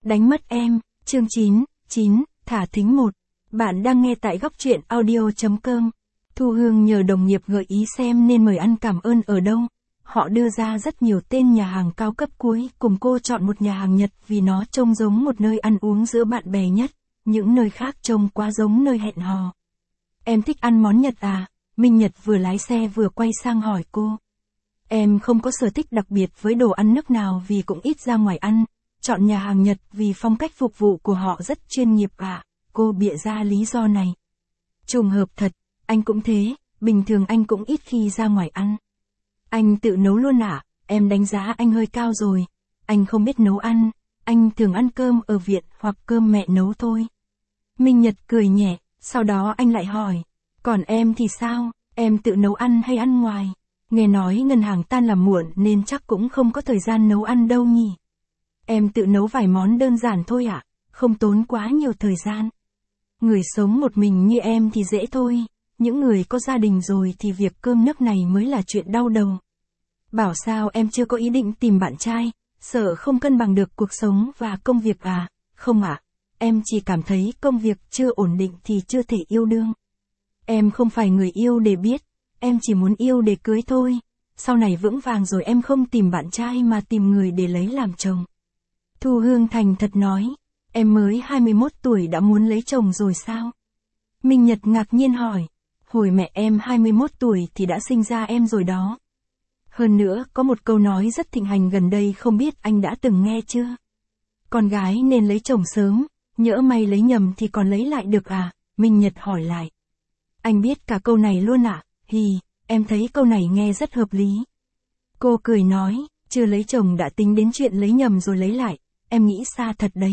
Đánh mất em, chương 9, thả thính 1. Bạn đang nghe tại góc truyện audio.com. Thu Hương nhờ đồng nghiệp gợi ý xem nên mời ăn cảm ơn ở đâu. Họ đưa ra rất nhiều tên nhà hàng cao cấp, cuối cùng cô chọn một nhà hàng Nhật vì nó trông giống một nơi ăn uống giữa bạn bè nhất, những nơi khác trông quá giống nơi hẹn hò. Em thích ăn món Nhật à? Minh Nhật vừa lái xe vừa quay sang hỏi cô. Em không có sở thích đặc biệt với đồ ăn nước nào vì cũng ít ra ngoài ăn. Chọn nhà hàng Nhật vì phong cách phục vụ của họ rất chuyên nghiệp ạ. Cô bịa ra lý do này. Trùng hợp thật, anh cũng thế, bình thường anh cũng ít khi ra ngoài ăn. Anh tự nấu luôn ạ? Em đánh giá anh hơi cao rồi. Anh không biết nấu ăn, anh thường ăn cơm ở viện hoặc cơm mẹ nấu thôi. Minh Nhật cười nhẹ, sau đó anh lại hỏi. Còn em thì sao, em tự nấu ăn hay ăn ngoài? Nghe nói ngân hàng tan làm muộn nên chắc cũng không có thời gian nấu ăn đâu nhỉ? Em tự nấu vài món đơn giản thôi ạ, không tốn quá nhiều thời gian. Người sống một mình như em thì dễ thôi, những người có gia đình rồi thì việc cơm nước này mới là chuyện đau đầu. Bảo sao em chưa có ý định tìm bạn trai, sợ không cân bằng được cuộc sống và công việc à? Không ạ, em chỉ cảm thấy công việc chưa ổn định thì chưa thể yêu đương. Em không phải người yêu để biết, em chỉ muốn yêu để cưới thôi. Sau này vững vàng rồi em không tìm bạn trai mà tìm người để lấy làm chồng. Thu Hương thành thật nói, em mới 21 tuổi đã muốn lấy chồng rồi sao? Minh Nhật ngạc nhiên hỏi, hồi mẹ em 21 tuổi thì đã sinh ra em rồi đó. Hơn nữa, có một câu nói rất thịnh hành gần đây không biết anh đã từng nghe chưa? Con gái nên lấy chồng sớm, nhỡ may lấy nhầm thì còn lấy lại được à? Minh Nhật hỏi lại. Anh biết cả câu này luôn ạ? Hì, em thấy câu này nghe rất hợp lý. Cô cười nói, chưa lấy chồng đã tính đến chuyện lấy nhầm rồi lấy lại, em nghĩ xa thật đấy.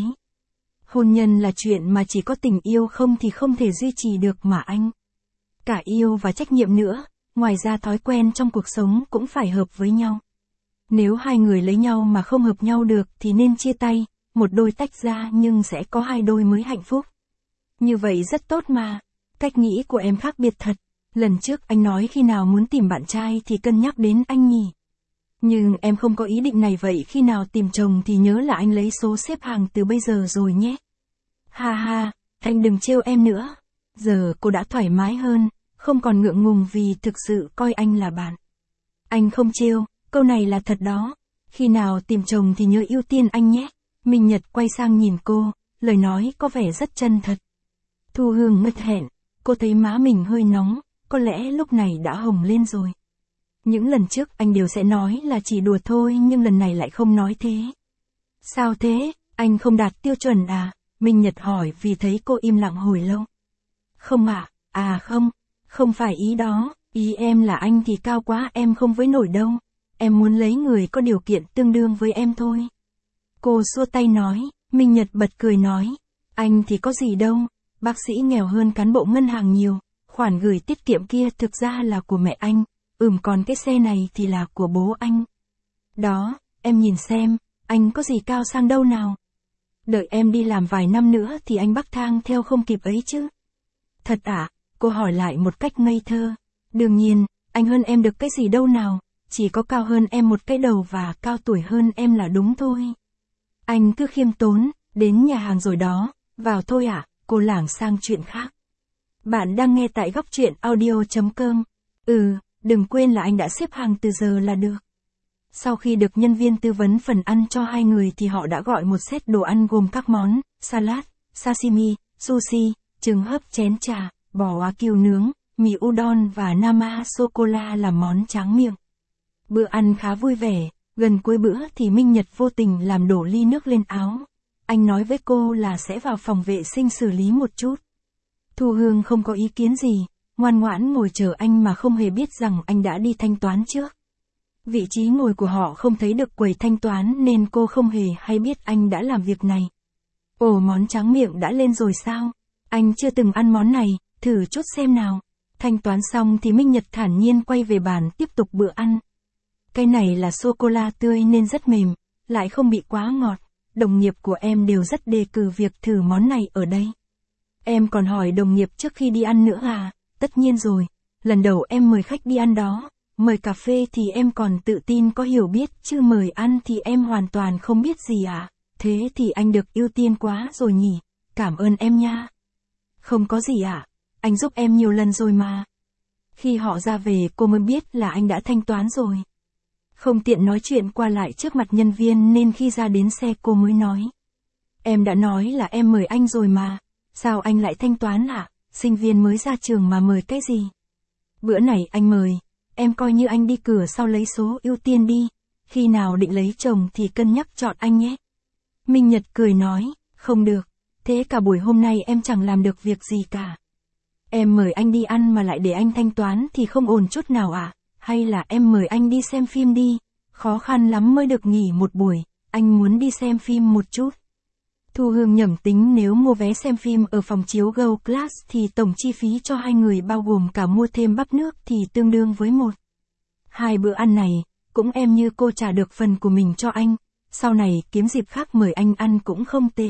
Hôn nhân là chuyện mà chỉ có tình yêu không thì không thể duy trì được mà anh. Cả yêu và trách nhiệm nữa, ngoài ra thói quen trong cuộc sống cũng phải hợp với nhau. Nếu hai người lấy nhau mà không hợp nhau được thì nên chia tay, một đôi tách ra nhưng sẽ có hai đôi mới hạnh phúc. Như vậy rất tốt mà, cách nghĩ của em khác biệt thật. Lần trước anh nói khi nào muốn tìm bạn trai thì cân nhắc đến anh nhỉ. Nhưng em không có ý định này, vậy khi nào tìm chồng thì nhớ là anh lấy số xếp hàng từ bây giờ rồi nhé. Ha ha, anh đừng trêu em nữa. Giờ cô đã thoải mái hơn, không còn ngượng ngùng vì thực sự coi anh là bạn. Anh không trêu, câu này là thật đó. Khi nào tìm chồng thì nhớ ưu tiên anh nhé. Minh Nhật quay sang nhìn cô, lời nói có vẻ rất chân thật. Thu Hương ngất hẹn, cô thấy má mình hơi nóng, có lẽ lúc này đã hồng lên rồi. Những lần trước anh đều sẽ nói là chỉ đùa thôi nhưng lần này lại không nói thế. Sao thế, anh không đạt tiêu chuẩn à? Minh Nhật hỏi vì thấy cô im lặng hồi lâu. Không ạ, không phải ý đó, ý em là anh thì cao quá em không với nổi đâu. Em muốn lấy người có điều kiện tương đương với em thôi. Cô xua tay nói, Minh Nhật bật cười nói, anh thì có gì đâu, bác sĩ nghèo hơn cán bộ ngân hàng nhiều, khoản gửi tiết kiệm kia thực ra là của mẹ anh. Còn cái xe này thì là của bố anh. Đó, em nhìn xem, anh có gì cao sang đâu nào. Đợi em đi làm vài năm nữa thì anh bắc thang theo không kịp ấy chứ. Thật ạ? Cô hỏi lại một cách ngây thơ. Đương nhiên, anh hơn em được cái gì đâu nào, chỉ có cao hơn em một cái đầu và cao tuổi hơn em là đúng thôi. Anh cứ khiêm tốn, đến nhà hàng rồi đó, vào thôi ạ. Cô lảng sang chuyện khác. Bạn đang nghe tại góc truyện audio.com. Đừng quên là anh đã xếp hàng từ giờ là được. Sau khi được nhân viên tư vấn phần ăn cho hai người thì họ đã gọi một set đồ ăn gồm các món, salad, sashimi, sushi, trứng hấp, chén trà, bò wagyu nướng, mì udon và nama sô-cô-la là món tráng miệng. Bữa ăn khá vui vẻ, gần cuối bữa thì Minh Nhật vô tình làm đổ ly nước lên áo. Anh nói với cô là sẽ vào phòng vệ sinh xử lý một chút. Thu Hương không có ý kiến gì, ngoan ngoãn ngồi chờ anh mà không hề biết rằng anh đã đi thanh toán trước. Vị trí ngồi của họ không thấy được quầy thanh toán nên cô không hề hay biết anh đã làm việc này. Ồ, món tráng miệng đã lên rồi sao? Anh chưa từng ăn món này, thử chút xem nào. Thanh toán xong thì Minh Nhật thản nhiên quay về bàn tiếp tục bữa ăn. Cái này là sô-cô-la tươi nên rất mềm, lại không bị quá ngọt. Đồng nghiệp của em đều rất đề cử việc thử món này ở đây. Em còn hỏi đồng nghiệp trước khi đi ăn nữa à? Tất nhiên rồi, lần đầu em mời khách đi ăn đó, mời cà phê thì em còn tự tin có hiểu biết chứ mời ăn thì em hoàn toàn không biết gì à? Thế thì anh được ưu tiên quá rồi nhỉ, cảm ơn em nha. Không có gì ạ, anh giúp em nhiều lần rồi mà. Khi họ ra về cô mới biết là anh đã thanh toán rồi. Không tiện nói chuyện qua lại trước mặt nhân viên nên khi ra đến xe cô mới nói. Em đã nói là em mời anh rồi mà, sao anh lại thanh toán ạ? Sinh viên mới ra trường mà mời cái gì? Bữa này anh mời, em coi như anh đi cửa sau lấy số ưu tiên đi, khi nào định lấy chồng thì cân nhắc chọn anh nhé. Minh Nhật cười nói, không được, thế cả buổi hôm nay em chẳng làm được việc gì cả. Em mời anh đi ăn mà lại để anh thanh toán thì không ổn chút nào à? Hay là em mời anh đi xem phim đi, khó khăn lắm mới được nghỉ một buổi, anh muốn đi xem phim một chút. Thu Hương nhẩm tính nếu mua vé xem phim ở phòng chiếu Gold Class thì tổng chi phí cho hai người bao gồm cả mua thêm bắp nước thì tương đương với 1-2 bữa ăn này, cũng em như cô trả được phần của mình cho anh, sau này kiếm dịp khác mời anh ăn cũng không tệ.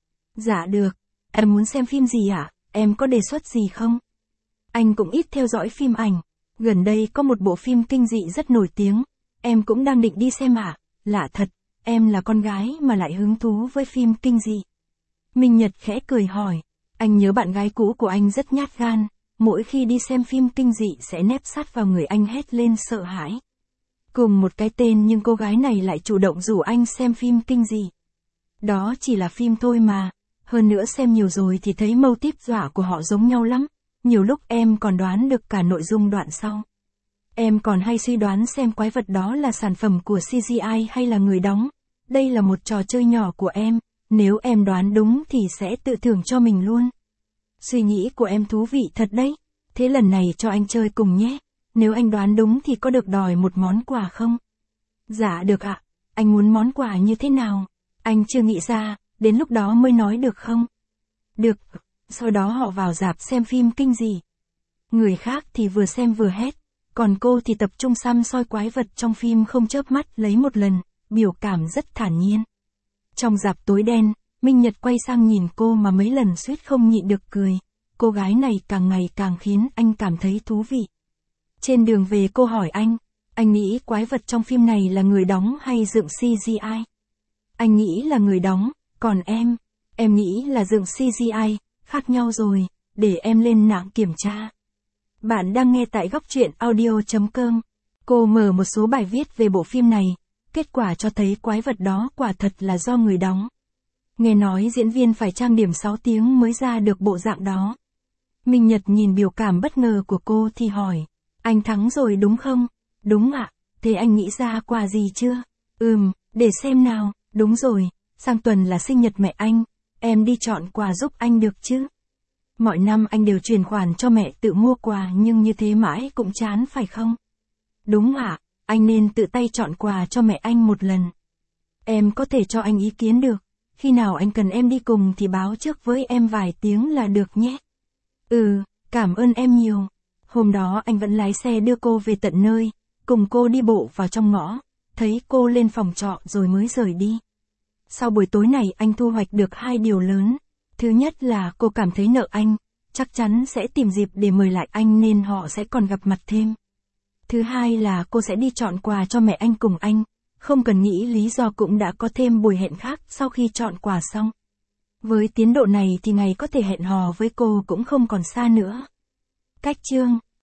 Dạ được, em muốn xem phim gì ạ? Em có đề xuất gì không? Anh cũng ít theo dõi phim ảnh, gần đây có một bộ phim kinh dị rất nổi tiếng, em cũng đang định đi xem ạ. Lạ thật, em là con gái mà lại hứng thú với phim kinh dị. Minh Nhật khẽ cười hỏi, anh nhớ bạn gái cũ của anh rất nhát gan, mỗi khi đi xem phim kinh dị sẽ nép sát vào người anh hét lên sợ hãi. Cùng một cái tên nhưng cô gái này lại chủ động rủ anh xem phim kinh dị. Đó chỉ là phim thôi mà, hơn nữa xem nhiều rồi thì thấy mâu típ dọa của họ giống nhau lắm, nhiều lúc em còn đoán được cả nội dung đoạn sau. Em còn hay suy đoán xem quái vật đó là sản phẩm của CGI hay là người đóng. Đây là một trò chơi nhỏ của em, nếu em đoán đúng thì sẽ tự thưởng cho mình luôn. Suy nghĩ của em thú vị thật đấy, thế lần này cho anh chơi cùng nhé, nếu anh đoán đúng thì có được đòi một món quà không? Dạ được ạ, anh muốn món quà như thế nào? Anh chưa nghĩ ra, đến lúc đó mới nói được không? Được, sau đó họ vào rạp xem phim kinh dị. Người khác thì vừa xem vừa hét, còn cô thì tập trung săm soi quái vật trong phim không chớp mắt lấy một lần, biểu cảm rất thản nhiên. Trong rạp tối đen, Minh Nhật quay sang nhìn cô mà mấy lần suýt không nhịn được cười, cô gái này càng ngày càng khiến anh cảm thấy thú vị. Trên đường về cô hỏi anh nghĩ quái vật trong phim này là người đóng hay dựng CGI? Anh nghĩ là người đóng, còn em nghĩ là dựng CGI, khác nhau rồi, để em lên mạng kiểm tra. Bạn đang nghe tại góc truyện audio.com. Cô mở một số bài viết về bộ phim này, kết quả cho thấy quái vật đó quả thật là do người đóng. Nghe nói diễn viên phải trang điểm 6 tiếng mới ra được bộ dạng đó. Minh Nhật nhìn biểu cảm bất ngờ của cô thì hỏi, anh thắng rồi đúng không? Đúng ạ, thế anh nghĩ ra quà gì chưa? Để xem nào, đúng rồi, sang tuần là sinh nhật mẹ anh, em đi chọn quà giúp anh được chứ? Mọi năm anh đều chuyển khoản cho mẹ tự mua quà nhưng như thế mãi cũng chán phải không? Đúng ạ, anh nên tự tay chọn quà cho mẹ anh một lần. Em có thể cho anh ý kiến được, khi nào anh cần em đi cùng thì báo trước với em vài tiếng là được nhé. Cảm ơn em nhiều. Hôm đó anh vẫn lái xe đưa cô về tận nơi, cùng cô đi bộ vào trong ngõ, thấy cô lên phòng trọ rồi mới rời đi. Sau buổi tối này anh thu hoạch được 2 điều lớn. Thứ nhất là cô cảm thấy nợ anh, chắc chắn sẽ tìm dịp để mời lại anh nên họ sẽ còn gặp mặt thêm. Thứ hai là cô sẽ đi chọn quà cho mẹ anh cùng anh, không cần nghĩ lý do cũng đã có thêm buổi hẹn khác sau khi chọn quà xong. Với tiến độ này thì ngày có thể hẹn hò với cô cũng không còn xa nữa. Cách chương